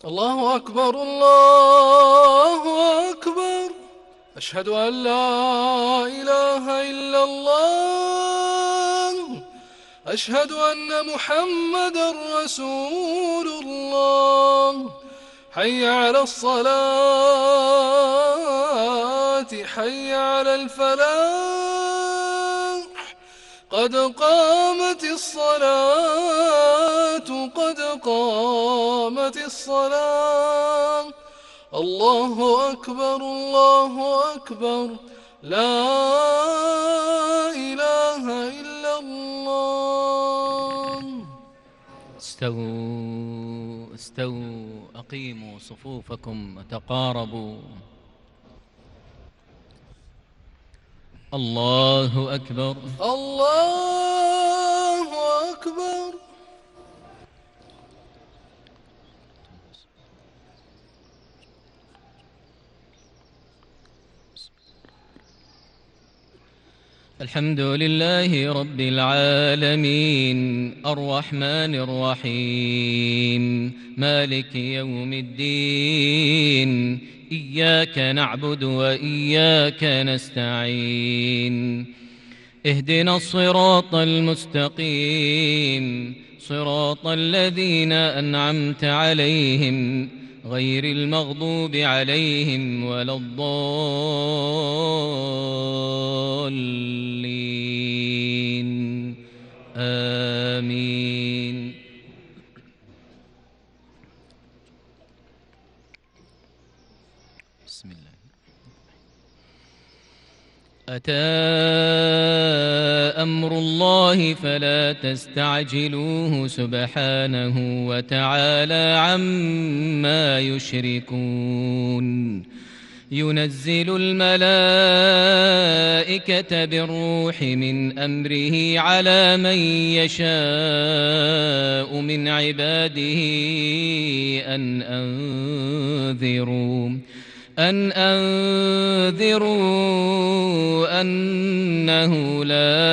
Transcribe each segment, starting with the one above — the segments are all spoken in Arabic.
الله أكبر الله أكبر. أشهد أن لا إله إلا الله. أشهد أن محمدا رسول الله. حي على الصلاة، حي على الفلاح. قد قامت الصلاة، قد قامت الصلاة. الله أكبر الله أكبر. لا إله إلا الله. استووا استووا، أقيموا صفوفكم وتقاربوا. الله أكبر. الله أكبر. الحمد لله رب العالمين، الرحمن الرحيم، مالك يوم الدين. إياك نعبد وإياك نستعين. اهدنا الصراط المستقيم، صراط الذين أنعمت عليهم، غير المغضوب عليهم ولا الضالين. آمين. بسم الله. أتى أمر الله فلا تستعجلوه، سبحانه وتعالى عما يشركون. ينزل الملائكة بالروح من أمره على من يشاء من عباده أن أنذروا أنه لا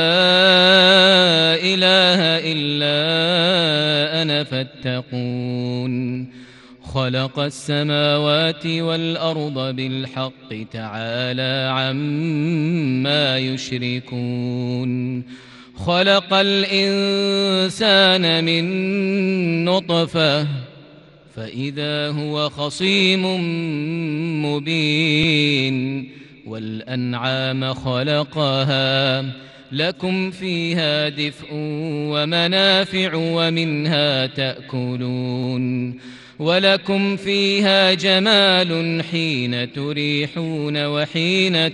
إله إلا أنا فاتقون. خلق السماوات والأرض بالحق، تعالى عما يشركون. خلق الإنسان من نطفة فإذا هو خصيم مبين. والأنعام خلقها لكم فيها دفء ومنافع ومنها تأكلون. ولكم فيها جمال حين تريحون وحين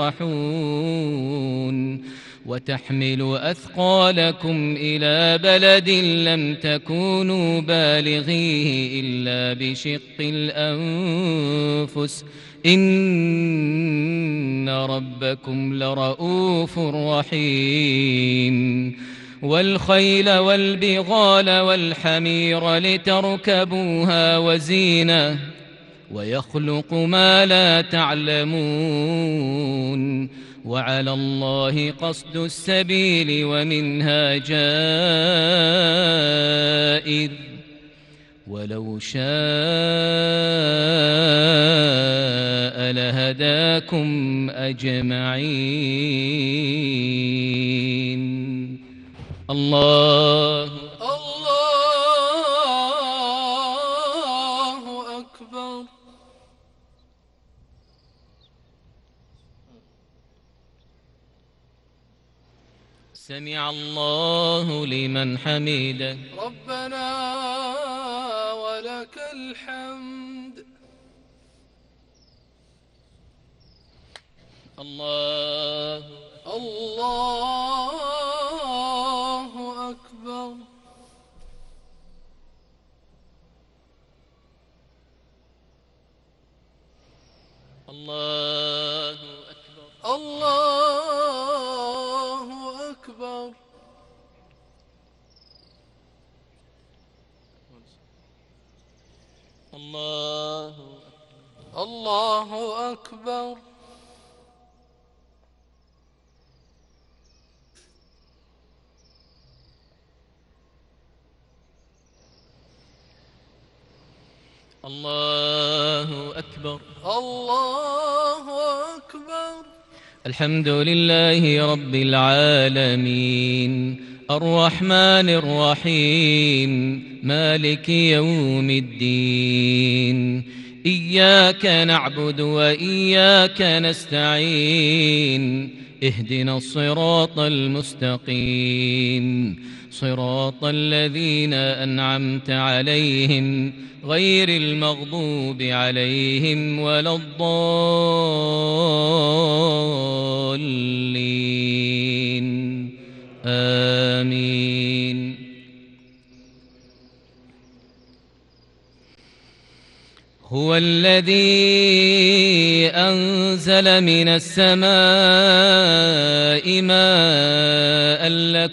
تسرحون. وتحمل أثقالكم إلى بلد لم تكونوا بالغيه إلا بشق الأنفس، إن ربكم لرؤوف رحيم. والخيل والبغال والحمير لتركبوها وزينة، ويخلق ما لا تعلمون. وعلى الله قصد السبيل ومنها جائر، ولو شاء لهداكم أجمعين. الله الله أكبر. سمع الله لمن حمده. ربنا ولك الحمد. الله الله أكبر. الله أكبر. الله أكبر. الله الله أكبر. الله أكبر. الله أكبر. الحمد لله رب العالمين الرحمن الرحيم مالك يوم الدين إياك نعبد وإياك نستعين اهدنا الصراط المستقيم صراط الذين أنعمت عليهم غير المغضوب عليهم ولا الضالين آمين. هو الذي أنزل من السماء ماء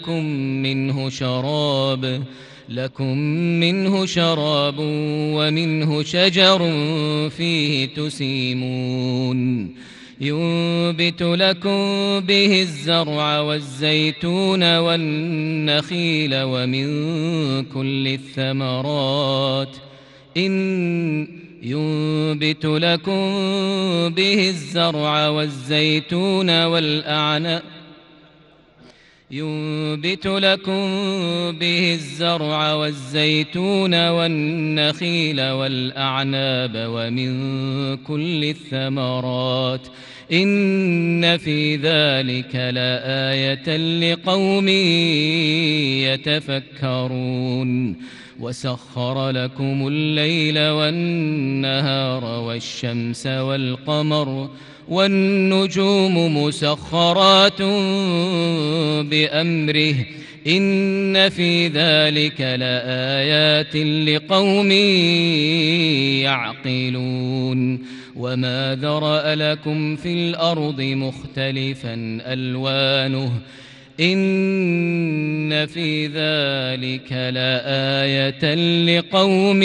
لكم منه شراب ومنه شجر فيه تسيمون ينبت لكم به الزرع والزيتون والنخيل ومن كل الثمرات ينبت لكم به الزرع والزيتون والنخيل والأعناب ومن كل الثمرات إن في ذلك لآية لقوم يتفكرون وسخر لكم الليل والنهار والشمس والقمر والنجوم مسخرات بأمره إن في ذلك لآيات لقوم يعقلون وما ذرأ لكم في الأرض مختلفا ألوانه إن في ذلك لآية لقوم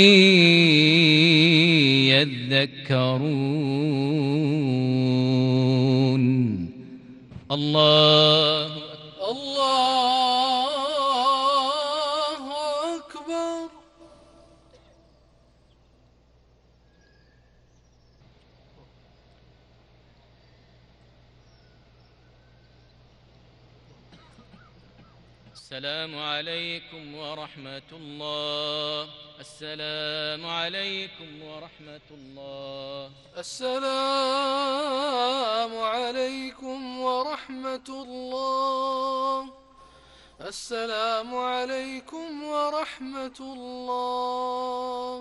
يذكرون. الله أكبر. السلام عليكم ورحمة الله. السلام عليكم ورحمة الله. السلام عليكم ورحمة الله. السلام عليكم ورحمة الله.